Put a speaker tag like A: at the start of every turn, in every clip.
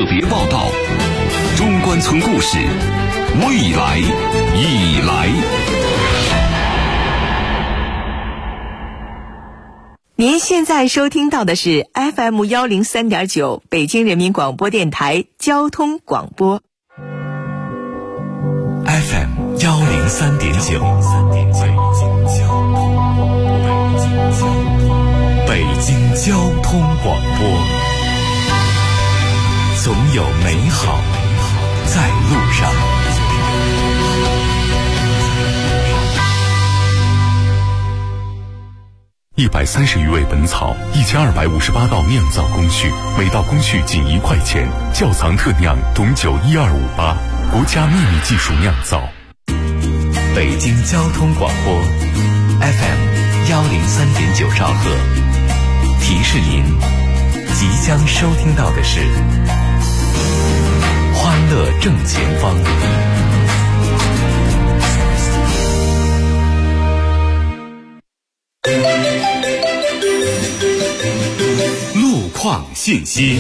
A: 别报道，中关村故事，未来已来。
B: 您现在收听到的是 FM103.9 北京人民广播电台交通广播。
C: FM103.9 北京交通广播，总有美好在路上。130余味本草，1258道酿造工序，每道工序仅1块钱。窖藏特酿董酒12588，国家秘密技术酿造。北京交通广播 FM103.9 兆赫，提示您即将收听到的是欢乐正前方。路况信息。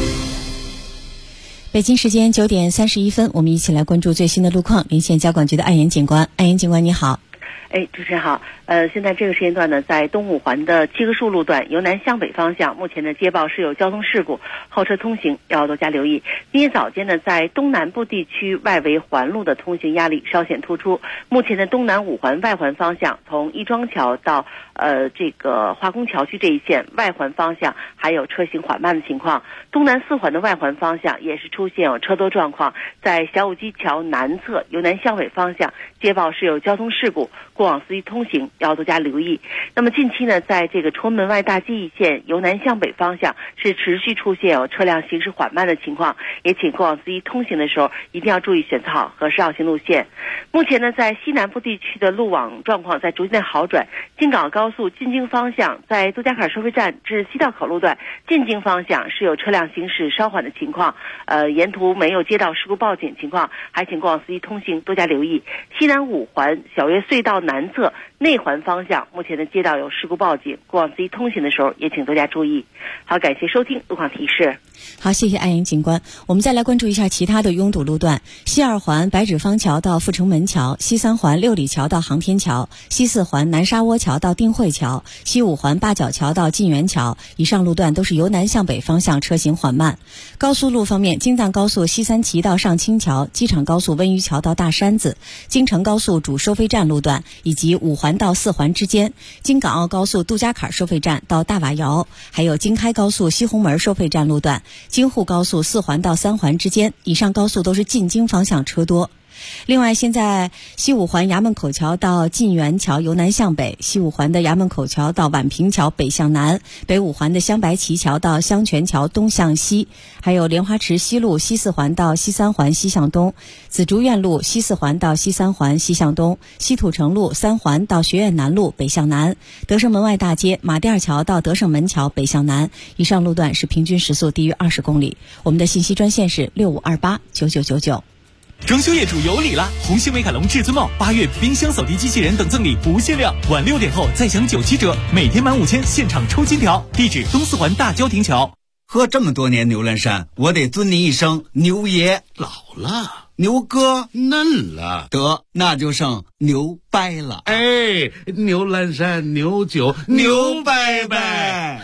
D: 北京时间9点31分，我们一起来关注最新的路况。连线交管局的安岩警官，安岩警官你好。
E: 主持人好。现在这个时间段呢，在东五环的七棵树路段由南向北方向，目前的接报是有交通事故，后车通行要多加留意。今天早间呢，在东南部地区外围环路的通行压力稍显突出，目前的东南五环外环方向，从亦庄桥到这个化工桥区这一线外环方向还有车行缓慢的情况。东南四环的外环方向也是出现有车多状况，在小武基桥南侧由南向北方向接报是有交通事故，过往司机通行要多加留意。那么近期呢，在这个崇文门外大街一线由南向北方向是持续出现有车辆行驶缓慢的情况，也请过往司机通行的时候一定要注意选择好合适绕行路线。目前呢，在西南部地区的路网状况在逐渐好转，京港澳高速进京方向在杜家坎收费站至西道口路段进京方向是有车辆行驶稍缓的情况，沿途没有接到事故报警情况，还请过往司机通行多加留意。西南五环小岳隧道南侧内环方向目前的街道有事故报警，过往司机通行的时候也请多加注意。好，感谢收听路况提示。
D: 好，谢谢安岩警官。我们再来关注一下其他的拥堵路段：西二环白纸坊桥到阜成门桥，西三环六里桥到航天桥，西四环南沙窝桥到定慧桥，西五环八角桥到晋源桥。以上路段都是由南向北方向车行缓慢。高速路方面，京藏高速西三旗到上清桥，机场高速温榆桥到大山子，京承高速主收费站路段以及五环到四环之间，京港澳高速杜家坎收费站到大瓦窑，还有京开高速西红门收费站路段，京沪高速四环到三环之间，以上高速都是进京方向车多。另外，现在西五环衙门口桥到晋源桥由南向北，西五环的衙门口桥到宛平桥北向南，北五环的香白旗桥到香泉桥东向西，还有莲花池西路西四环到西三环西向东，紫竹院路西四环到西三环西向东，西土城路三环到学院南路北向南，德胜门外大街马甸桥到德胜门桥北向南。以上路段是平均时速低于20公里。我们的信息专线是65289999。
F: 装修业主有礼了！红星美凯龙至尊帽8月冰箱扫地机器人等赠礼不限量，晚6点后再享97折，每天满5000现场抽金条。地址东四环大郊亭桥。
G: 喝这么多年牛栏山，我得尊你一声牛爷。
H: 老了，
G: 牛哥
H: 嫩了，
G: 得那就剩牛掰了。
H: 哎，牛栏山牛酒牛掰掰。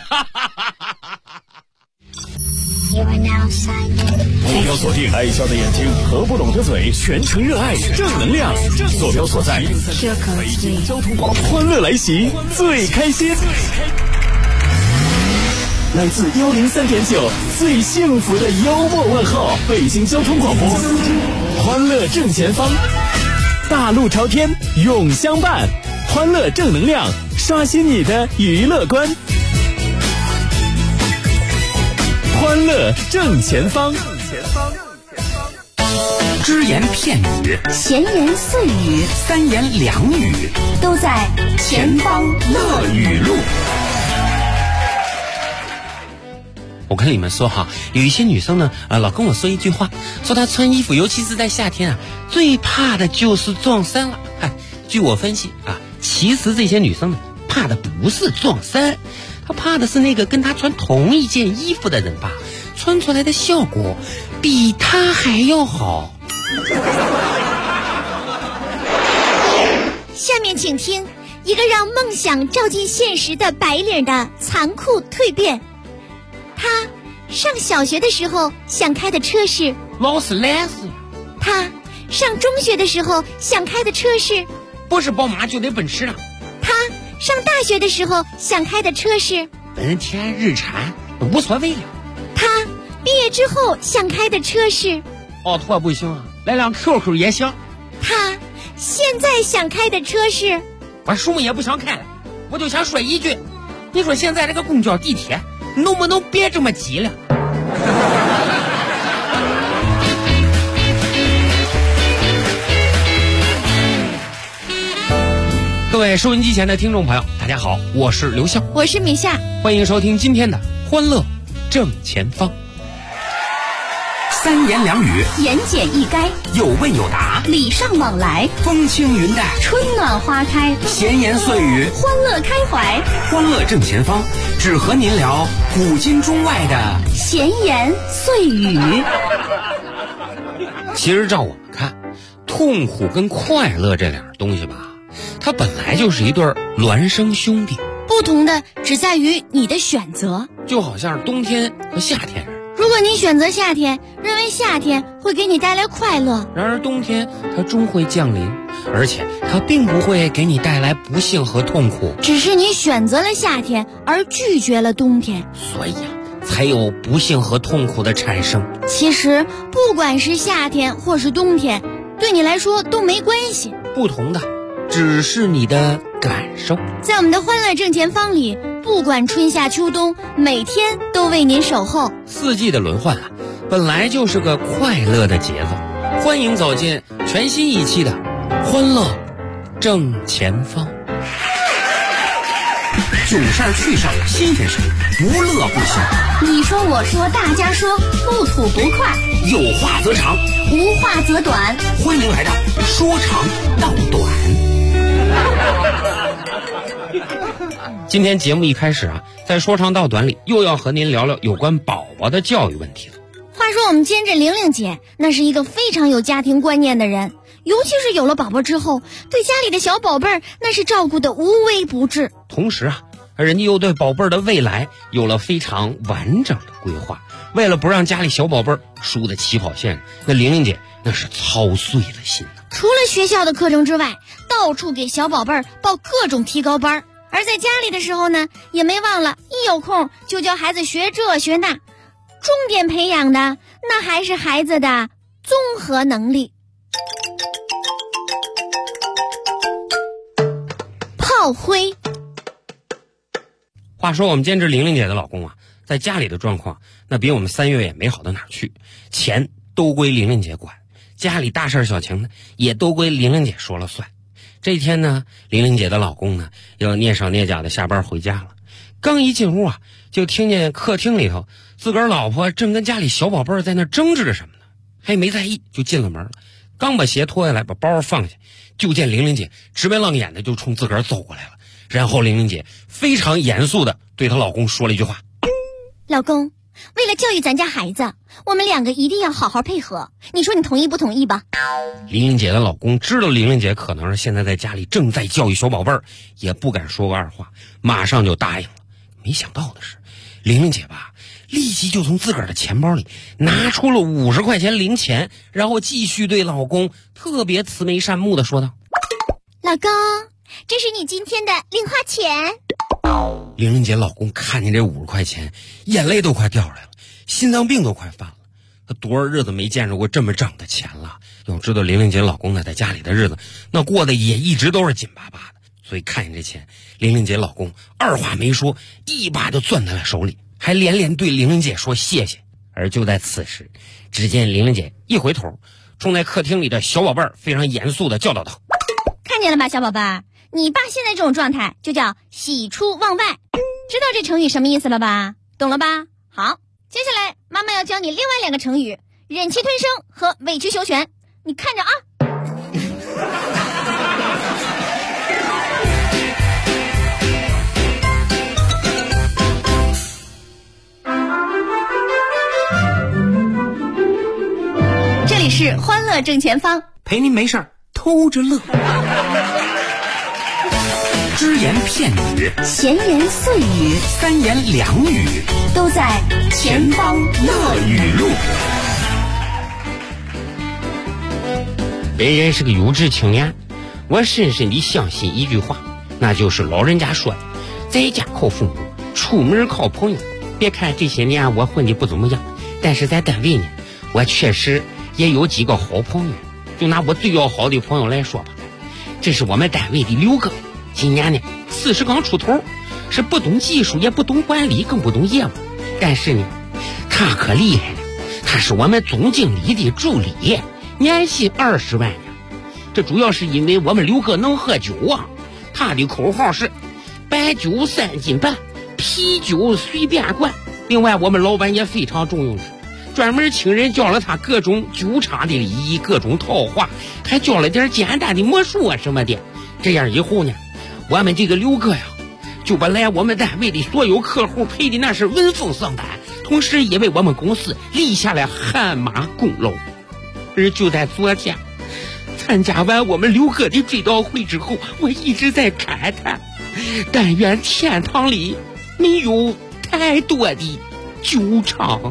F: 目标锁定爱笑的眼睛和不懂的嘴，全程热爱正能量。坐标所在北京交通广播，欢乐来袭，最开心。来自103.9最幸福的幽默问候，北京交通广播，欢乐正前方，大路朝天永相伴，欢乐正能量，刷新你的娱乐观。欢乐正前方，
A: 只言片语，
I: 闲言碎语，
A: 三言两语，
I: 都在前方乐语录。
J: 我跟你们说哈，有一些女生呢，老跟我说一句话，说她穿衣服，尤其是在夏天啊，最怕的就是撞衫了。据我分析啊，其实这些女生呢，怕的不是撞衫，她怕的是那个跟她穿同一件衣服的人吧，穿出来的效果比他还要好。
K: 下面请听一个让梦想照进现实的白领的残酷蜕变。他上小学的时候想开的车是
J: 劳斯莱斯呀。
K: 他上中学的时候想开的车是
J: 不是宝马就得奔驰了。
K: 他上大学的时候想开的车是
J: 本田、日产，无所谓了。
K: 他毕业之后想开的车是
J: 奥拓不行啊，来辆 QQ 也行。
K: 他现在想开的车是
J: 我什么也不想开了，我就想说一句，你说现在这个公交地铁能不能别这么挤了？各位收音机前的听众朋友，大家好，我是刘笑，
K: 我是米夏，
J: 欢迎收听今天的欢乐正前方。
I: 三言两语，
K: 言简意赅，
I: 有问有答，
K: 礼尚往来，
I: 风轻云淡，
K: 春暖花开，
I: 闲言碎语，
K: 欢乐开怀。
I: 欢乐正前方，只和您聊古今中外的
K: 闲言碎语。
J: 其实照我们看，痛苦跟快乐这两样东西吧，它本来就是一对孪生兄弟，
K: 不同的只在于你的选择。
J: 就好像是冬天和夏天似的。
K: 如果你选择夏天，认为夏天会给你带来快乐，
J: 然而冬天它终会降临，而且它并不会给你带来不幸和痛苦，
K: 只是你选择了夏天而拒绝了冬天，
J: 所以才有不幸和痛苦的产生。
K: 其实不管是夏天或是冬天，对你来说都没关系，
J: 不同的只是你的感受。
K: 在我们的欢乐正前方里，不管春夏秋冬，每天都为您守候。
J: 四季的轮换啊，本来就是个快乐的节奏。欢迎走进全新一期的欢乐正前方。
I: 囧事儿、趣事儿、新鲜事儿，无乐不休。
K: 你说我说大家说，不吐不快，
I: 有话则长，
K: 无话则短。
I: 欢迎来到说长道短。
J: 今天节目一开始啊，在说长道短里又要和您聊聊有关宝宝的教育问题了。
K: 话说我们监制玲玲姐，那是一个非常有家庭观念的人，尤其是有了宝宝之后，对家里的小宝贝儿那是照顾的无微不至。
J: 同时啊，人家又对宝贝儿的未来有了非常完整的规划。为了不让家里小宝贝儿输在起跑线上，那玲玲姐那是操碎了心啊。
K: 除了学校的课程之外，到处给小宝贝儿报各种提高班，而在家里的时候呢，也没忘了一有空就教孩子学这学那，重点培养的那还是孩子的综合能力。炮灰。
J: 话说我们监制玲玲姐的老公啊，在家里的状况那比我们3月也没好到哪儿去，钱都归玲玲姐管，家里大事小情呢也都归玲玲姐说了算。这天呢，玲玲姐的老公呢又蹑手蹑脚的下班回家了，刚一进屋啊，就听见客厅里头自个儿老婆正跟家里小宝贝儿在那争执着什么呢，还没在意就进了门了。刚把鞋脱下来，把包放下，就见玲玲姐直眉愣眼的就冲自个儿走过来了。然后玲玲姐非常严肃的对她老公说了一句话：
K: 老公，为了教育咱家孩子，我们2个一定要好好配合，你说你同意不同意吧？
J: 玲玲姐的老公知道玲玲姐可能是现在在家里正在教育小宝贝儿，也不敢说个二话，马上就答应了。没想到的是，玲玲姐吧立即就从自个儿的钱包里拿出了50块钱零钱，然后继续对老公特别慈眉善目的说道：
K: 老公，这是你今天的零花钱。
J: 玲玲姐老公看见这50块钱，眼泪都快掉出来了，心脏病都快犯了。他多少日子没见着过这么挣的钱了。要知道玲玲姐老公呢在家里的日子那过得也一直都是紧巴巴的，所以看见这钱，玲玲姐老公二话没说，一把就攥在了手里，还连连对玲玲姐说谢谢。而就在此时，只见玲玲姐一回头，冲在客厅里的小宝贝儿非常严肃地教导道：
K: 看见了吧，小宝贝儿，你爸现在这种状态就叫喜出望外，知道这成语什么意思了吧？懂了吧？好，接下来妈妈要教你另外2个成语：忍气吞声和委曲求全，你看着啊。 是欢乐正前方，
I: 陪您没事偷着乐。只言片语，
K: 闲言碎语，
I: 三言两语，
K: 都在前方乐语录。
J: 本人是个有志青年，我深深地相信一句话，那就是老人家说的，在家靠父母，出门靠朋友。别看这些年我混得不怎么样，但是在单位呢，我确实也有几个好朋友。就拿我最要好的朋友来说吧，这是我们单位的刘哥，今年呢40刚出头，是不懂技术，也不懂管理，更不懂业务。但是呢，他可厉害了，他是我们总经理的助理，年薪20万呢。这主要是因为我们刘哥能喝酒啊，他的口号是白酒3斤半，啤酒随便灌。另外我们老板也非常重用他，专门请人教了他各种酒场的礼仪，各种套话，还教了点简单的魔术啊什么的。这样以后呢，我们这个刘哥呀，就把来我们单位的所有客户陪的那是闻风丧胆，同时也为我们公司立下了汗马功劳。而就在昨天参加完我们刘哥的追悼会之后，我一直在感叹，但愿天堂里没有太多的酒场。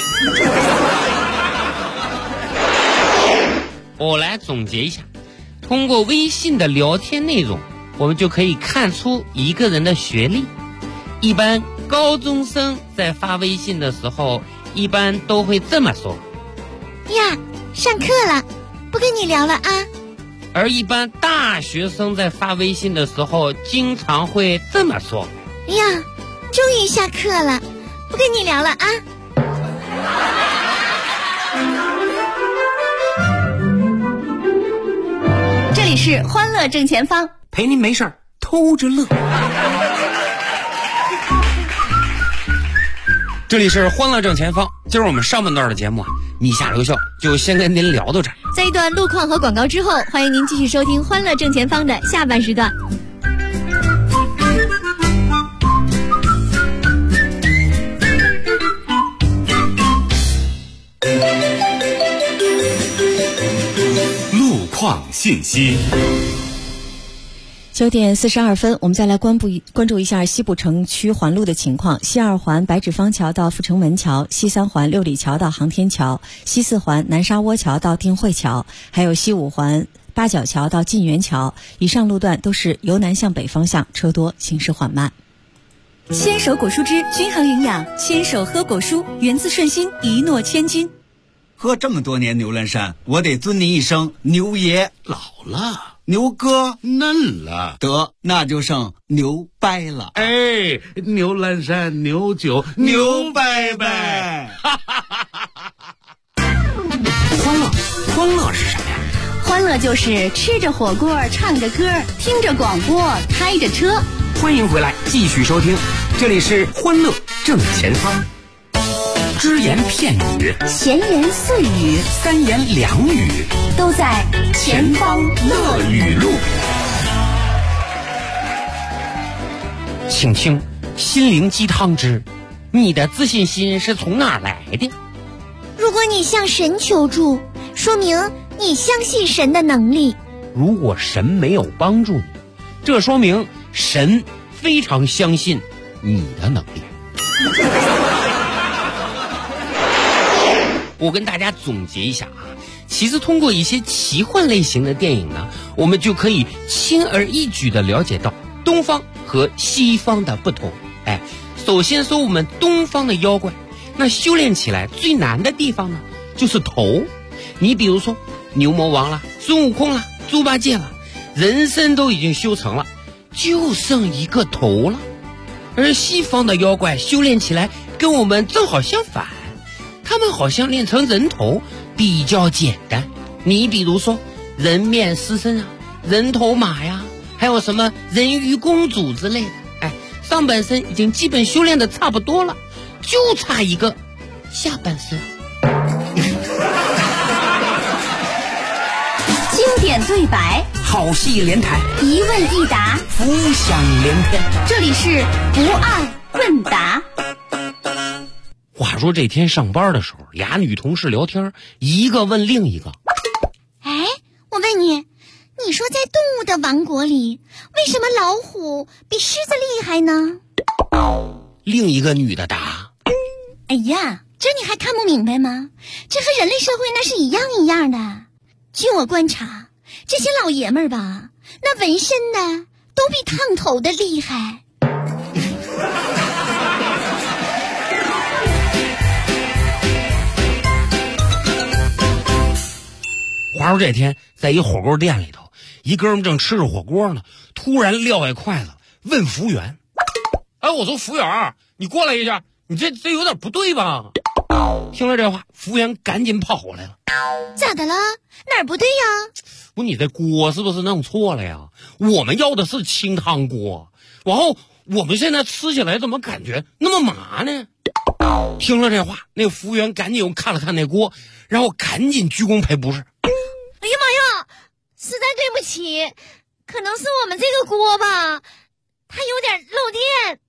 J: 我来总结一下，通过微信的聊天内容，我们就可以看出一个人的学历。一般高中生在发微信的时候，一般都会这么说：
K: 呀，上课了，不跟你聊了啊。
J: 而一般大学生在发微信的时候，经常会这么说：
K: 呀，终于下课了，不跟你聊了啊。这里是欢乐正前方，
I: 陪您没事偷着乐。
J: 这里是欢乐正前方，今儿我们上半段的节目你下留校就先跟您聊到这儿。
K: 在一段路况和广告之后，欢迎您继续收听欢乐正前方的下半时段。
C: 路况信息。
D: 9点42分，我们再来关注一下西部城区环路的情况。西2环白纸坊桥到阜成门桥，西3环六里桥到航天桥，西4环南沙窝桥到定慧桥，还有西5环八角桥到晋源桥，以上路段都是由南向北方向，车多，行驶缓慢。
L: 牵手果蔬汁均衡营养，牵手喝果蔬，源自顺心，一诺千金。
G: 喝这么多年牛栏山，我得尊您一声牛爷。
H: 老了，
G: 牛哥
H: 嫩了，
G: 得那就剩牛掰了。
H: 哎，牛栏山牛酒牛掰掰。
I: 欢乐是什么呀？
K: 欢乐就是吃着火锅，唱着歌，听着广播，开着车。
I: 欢迎回来，继续收听，这里是欢乐正前方。只言片语，
K: 闲言碎语，
I: 三言两语，
K: 都在前方乐语录。
J: 请听心灵鸡汤之：你的自信心是从哪儿来的？
K: 如果你向神求助，说明你相信神的能力。
J: 如果神没有帮助你，这说明神非常相信你的能力。我跟大家总结一下啊，其实通过一些奇幻类型的电影呢，我们就可以轻而易举地了解到东方和西方的不同。首先说我们东方的妖怪，那修炼起来最难的地方呢，就是头。你比如说牛魔王啦、孙悟空啦、猪八戒啦，人身都已经修成了，就剩一个头了。而西方的妖怪修炼起来跟我们正好相反，他们好像练成人头比较简单。你比如说人面狮身啊、人头马呀，还有什么人鱼公主之类的，上半身已经基本修炼的差不多了，就差一个下半身。
K: 经典对白，
I: 好戏连台，
K: 一问一答，
I: 浮想联翩。
K: 这里是不二问答。
J: 话说这天上班的时候，俩女同事聊天，一个问另一个：
K: 你，你说在动物的王国里，为什么老虎比狮子厉害呢？
J: 另一个女的答：
K: 哎呀，这你还看不明白吗？这和人类社会那是一样一样的。据我观察，这些老爷们儿吧，那纹身的都比烫头的厉害。
J: 话说这天，在一火锅店里头，一哥们正吃着火锅呢，突然撂下筷子，问服务员：“哎，我说服务员，你过来一下，你这有点不对吧？”听了这话，服务员赶紧跑过来了。
K: 咋的了？哪儿不对呀？
J: 不，你这锅是不是弄错了呀？我们要的是清汤锅，然后我们现在吃起来怎么感觉那么麻呢？听了这话，那个服务员赶紧又看了看那锅，然后赶紧鞠躬赔不是。
K: 哎呀妈呀，实在对不起，可能是我们这个锅吧，它有点漏电。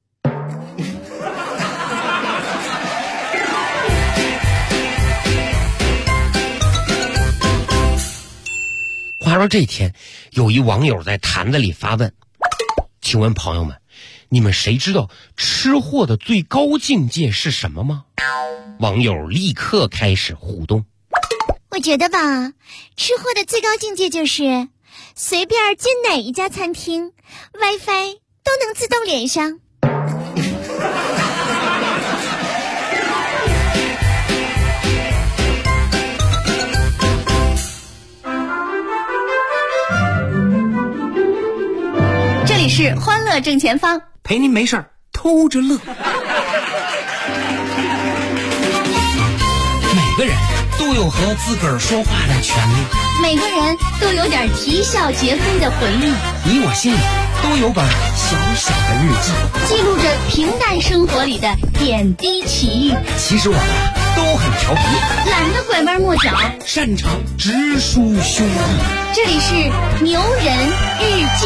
J: 话说这天，有一网友在坛子里发问：“请问朋友们，你们谁知道吃货的最高境界是什么吗？”网友立刻开始互动。
K: 我觉得吧，吃货的最高境界就是随便进哪一家餐厅 WiFi 都能自动连上。
L: 这里是欢乐正前方，
I: 陪您没事儿偷着乐。
J: 每个人都有和自个儿说话的权利，
K: 每个人都有点啼笑皆非的回忆，
J: 你我心里都有本小小的日记，
K: 记录着平淡生活里的点滴奇遇。
J: 其实我们都很调皮，
K: 懒得拐弯抹角，
J: 擅长直抒胸臆。
K: 这里是牛人日记。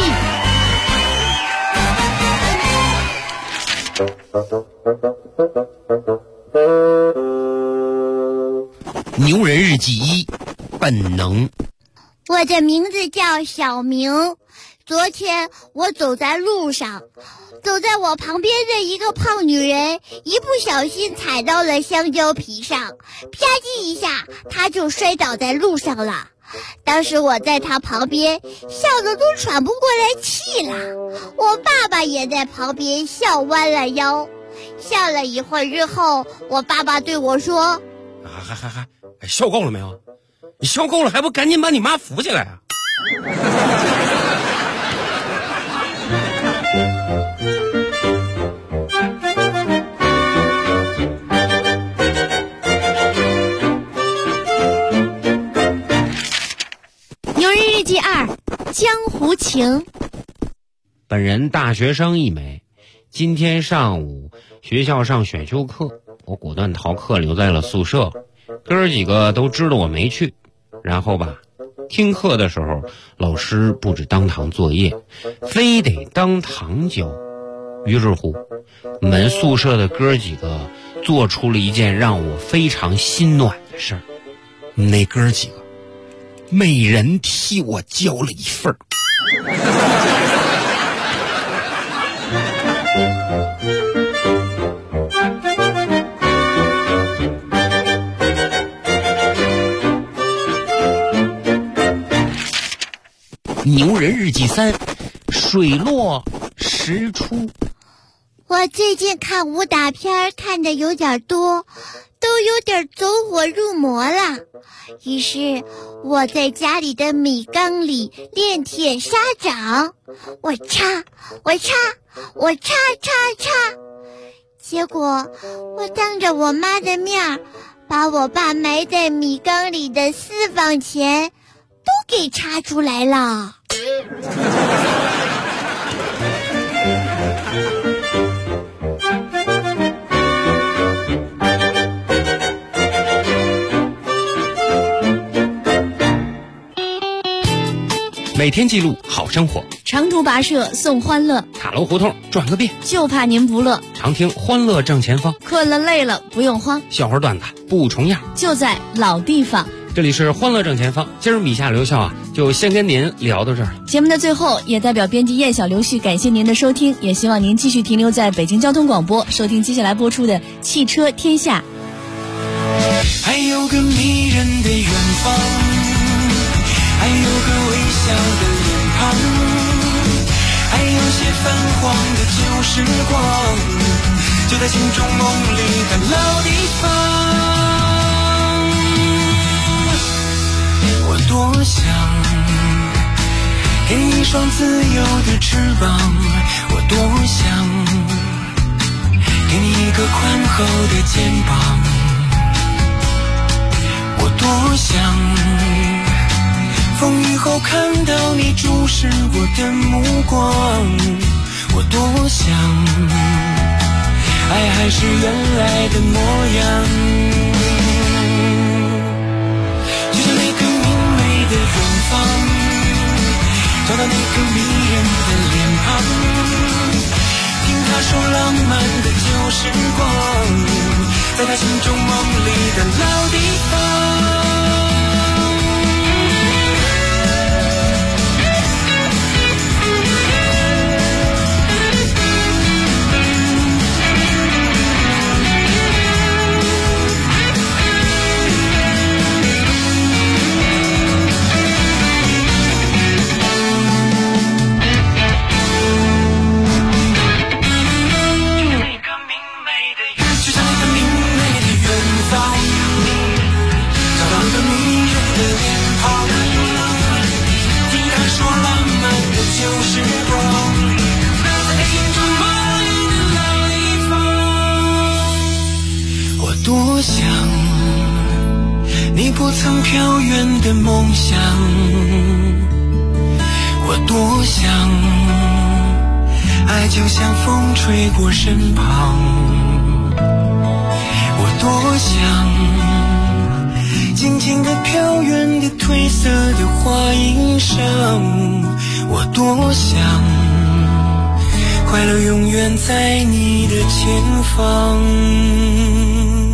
J: 牛人日记1：本能。
K: 我的名字叫小明。昨天我走在路上，走在我旁边的一个胖女人一不小心踩到了香蕉皮上，啪叽一下，她就摔倒在路上了。当时我在她旁边，笑得都喘不过来气了。我爸爸也在旁边笑弯了腰。笑了一会儿之后，我爸爸对我说：“
J: 笑够了没有？你笑够了还不赶紧把你妈扶起来啊！”
K: 牛人日记2：江湖情。
J: 本人大学生一枚，今天上午学校上选修课，我果断逃课留在了宿舍。哥儿几个都知道我没去，然后吧，听课的时候老师布置当堂作业，非得当堂交。于是乎，我们宿舍的哥儿几个做出了一件让我非常心暖的事儿。那哥儿几个每人替我交了一份儿。牛人日记3：水落石出。
K: 我最近看武打片看的有点多，都有点走火入魔了。于是我在家里的米缸里练铁砂掌，我插，结果我当着我妈的面把我爸埋在米缸里的私房钱都给插出来了。
J: 每天记录好生活，
L: 长途跋涉送欢乐，
J: 塔楼胡同转个遍，
L: 就怕您不乐。
J: 常听欢乐正前方，
L: 困了累了不用慌，
J: 笑话段子不重样，
L: 就在老地方。
J: 这里是欢乐正前方，今儿米夏刘笑啊，就先跟您聊到这儿。
D: 节目的最后，也代表编辑叶小、刘旭感谢您的收听，也希望您继续停留在北京交通广播，收听接下来播出的《汽车天下》。
M: 还有个迷人的远方，还有个微笑的脸庞，还有些泛黄的旧时光，就在心中梦里的老地方。我多想给你一双自由的翅膀，我多想给你一个宽厚的肩膀，我多想风雨后看到你注视我的目光，我多想爱还是原来的模样，就像那个明媚的远方，找到那个迷人的脸庞，听他说浪漫的旧时光，在他心中梦里的老地方。多想你不曾飘远的梦想，我多想爱就像风吹过身旁，我多想静静地飘远的褪色的花衣裳，我多想快乐永远在你的前方。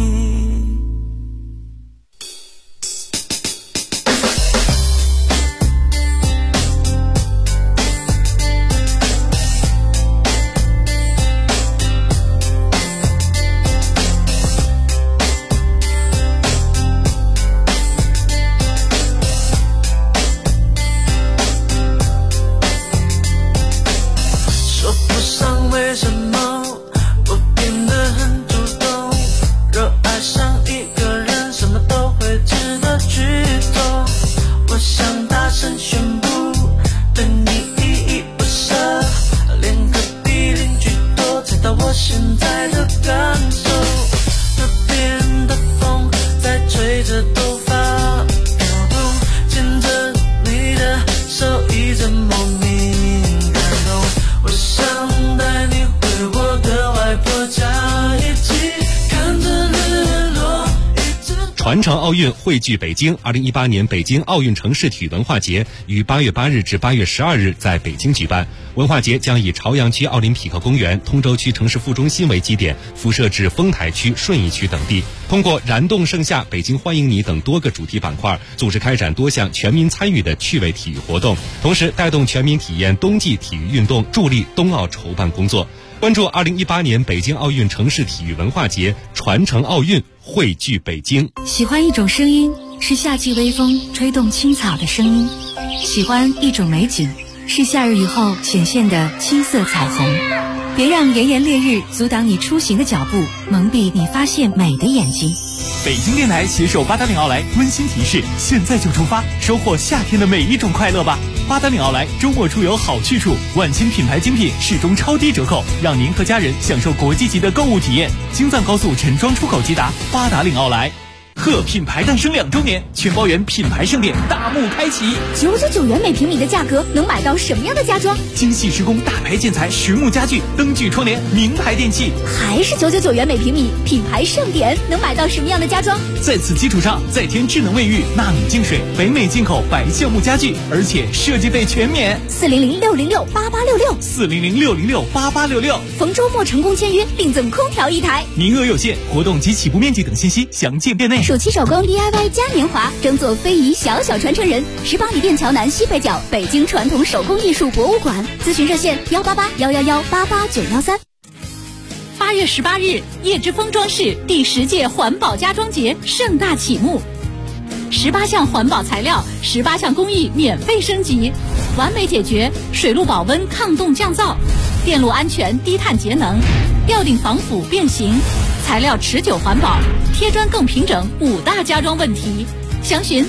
C: 传承奥运汇聚北京，2018年北京奥运城市体育文化节于8月8日至8月12日在北京举办。文化节将以朝阳区奥林匹克公园、通州区城市副中心为基点，辐射至丰台区、顺义区等地，通过燃动盛夏、北京欢迎你等多个主题板块，组织开展多项全民参与的趣味体育活动，同时带动全民体验冬季体育运动，助力冬奥筹办工作。关注2018年北京奥运城市体育文化节，传承奥运，汇聚北京。
L: 喜欢一种声音，是夏季微风吹动青草的声音；喜欢一种美景，是夏日雨后显现的七色彩虹。别让炎炎烈日阻挡你出行的脚步，蒙蔽你发现美的眼睛。
F: 北京电台携手八达岭奥莱温馨提示：现在就出发，收获夏天的每一种快乐吧！八达岭奥莱周末出游好去处，万千品牌精品始终超低折扣，让您和家人享受国际级的购物体验。京藏高速陈庄出口直达八达岭奥莱。贺品牌诞生2周年，全包圆品牌盛典大幕开启
K: ，999元每平米的价格能买到什么样的家装？
F: 精细施工大牌建材、实木家具、灯具窗帘、名牌电器，
K: 还是999元每平米，品牌盛典能买到什么样的家装？
F: 在此基础上再添智能卫浴、纳米净水、北美进口白橡木家具，而且设计费全免。
K: 400-606-8866，400-606-8866，逢周末成功签约，另赠空调1台。
F: 名额有限，活动及起步面积等信息详见店内。
N: 暑期手工 DIY 嘉年华，争做非遗小小传承人。18里店桥南西北角，北京传统手工艺术博物馆。咨询热线18811188913。
O: 8月18日，叶之峰装饰第10届环保家装节盛大启幕，18项环保材料，18项工艺免费升级，完美解决水路保温、抗冻降噪、电路安全、低碳节能、吊顶防腐变形、材料持久环保、贴砖更平整5大家装问题。详询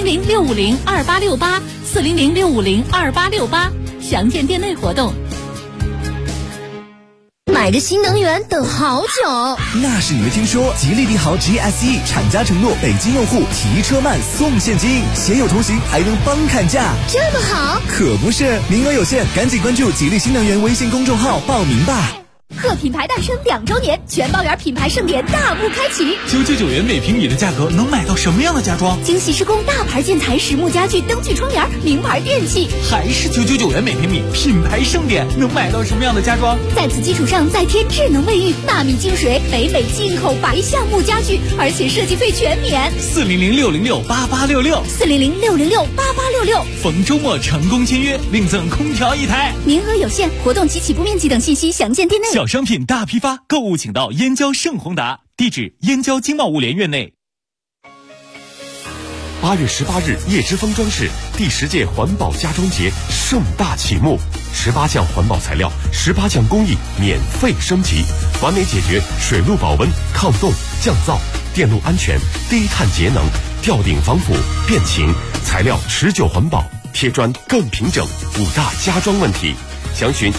O: 400-650-2868，400-650-2868，详见店内活动。
P: 买个新能源等好久，
Q: 那是你没听说吉利帝豪 GSE 厂家承诺北京用户提车慢送现金，携友同行还能帮砍价，
P: 这么好？
Q: 可不是，名额有限，赶紧关注吉利新能源微信公众号报名吧。
N: 贺品牌诞生2周年，全包圆品牌盛典大幕开启。
F: 999元每平米的价格能买到什么样的家装？
N: 精细施工大牌建材、实木家具、灯具窗帘、名牌电器，
F: 还是999元每平米，品牌盛典能买到什么样的家装？
N: 在此基础上再添智能卫浴、纳米净水、北美进口白橡木家具，而且设计费全免。
F: 400-606-8866，400-606-8866，逢周末成功签约，另赠空调1台，
N: 名额有限，活动及起步面积等信息详见店内。
F: 小商品大批发，购物请到燕郊盛宏达，地址燕郊经贸物联院内。
C: 8月18日，叶之峰装饰第10届环保家装节盛大启幕，18项环保材料，18项工艺免费升级，完美解决水路保温、抗冻、降噪、电路安全、低碳节能、吊顶防腐、变形，材料持久环保，贴砖更平整，5大家装问题。详询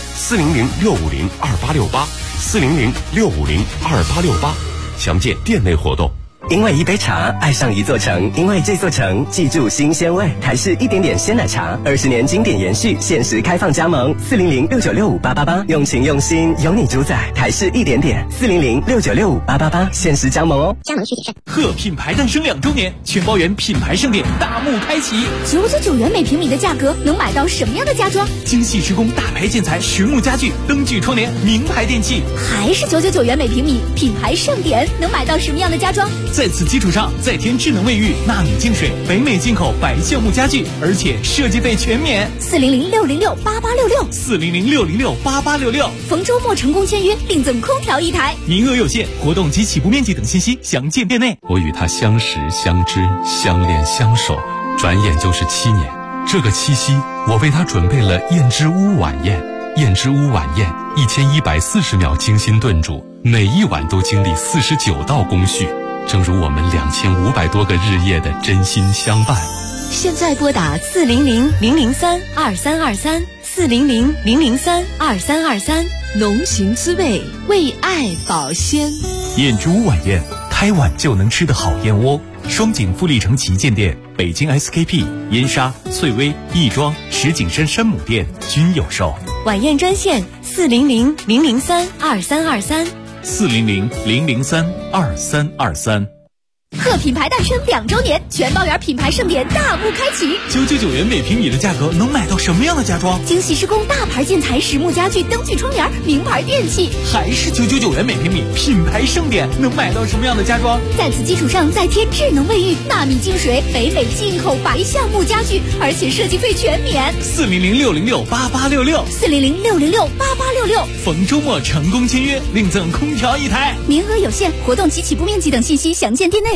C: 400-650-2868，400-650-2868，详见店内活动。
R: 因为一杯茶爱上一座城，因为这座城记住新鲜味。台式一点点鲜奶茶，20年经典延续，限时开放加盟，400-6965-888，用情用心，有你主宰。台式一点点，400-6965-888，限时加盟哦。
P: 加盟需谨慎。
F: 贺品牌诞生2周年，全包圆品牌盛典大幕开启。
N: 999元每平米的价格能买到什么样的家装？
F: 精细施工大牌建材、实木家具、灯具窗帘、名牌电器，
N: 还是999元每平米，品牌盛典能买到什么样的家装？
F: 在此基础上再添智能卫浴、纳米净水、北美进口白橡木家具，而且设计费全免。
N: 400-606-8866，400-606-8866，逢周末成功签约，另赠空调1台，
F: 名额有限，活动及起步面积等信息详见店内。
S: 我与他相识、相知、相恋、相守，转眼就是7年。这个7夕，我为他准备了燕之屋晚宴。燕之屋晚宴1140秒精心炖煮，每一碗都经历49道工序，正如我们2500多个日夜的真心相伴。
D: 现在拨打400-003-2323，400-003-2323，浓情滋味，为爱保鲜。
F: 燕之屋晚宴，开碗就能吃的好燕窝。双井富力城旗舰店、北京 SKP、燕莎、翠微、亦庄、石景山山姆店均有售。
D: 晚宴专线
F: 400-003-2323，400-003-2323。
N: 贺品牌诞生2周年，全包圆品牌盛典大幕开启。
F: 999元每平米的价格能买到什么样的家装？
N: 精细施工大牌建材、实木家具、灯具窗帘、名牌电器，
F: 还是999元每平米，品牌盛典能买到什么样的家装？
N: 在此基础上再添智能卫浴、纳米净水、北美进口白橡木家具，而且设计费全免。
F: 400-606-8866，400-606-8866，逢周末成功签约，另赠空调1台，
N: 名额有限，活动及起步面积等信息详见店内。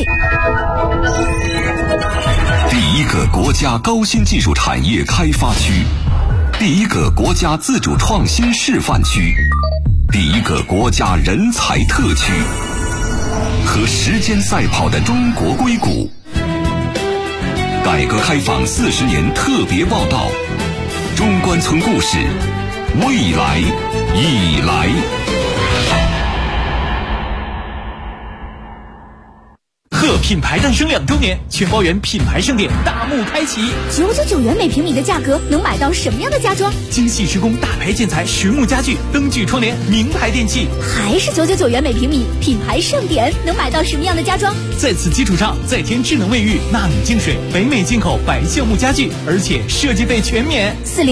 A: 第一个国家高新技术产业开发区，第一个国家自主创新示范区，第一个国家人才特区，和时间赛跑的中国硅谷。改革开放40年特别报道，中关村故事，未来已来。
F: 贺品牌诞生2周年，全包圆品牌盛典大幕开启。
N: 999元每平米的价格能买到什么样的家装？
F: 精细施工大牌建材、实木家具、灯具窗帘、名牌电器，
N: 还是999元每平米，品牌盛典能买到什么样的家装？
F: 在此基础上再添智能卫浴、纳米净水、北美进口白橡木家具，而且设计费全免。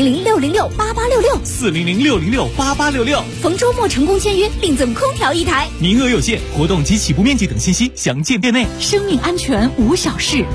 N: 400-606-8866，400-606-8866，逢周末成功签约，另赠空调1台，
F: 名额有限，活动及起步面积等信息详见店内。
O: 生命安全无小事。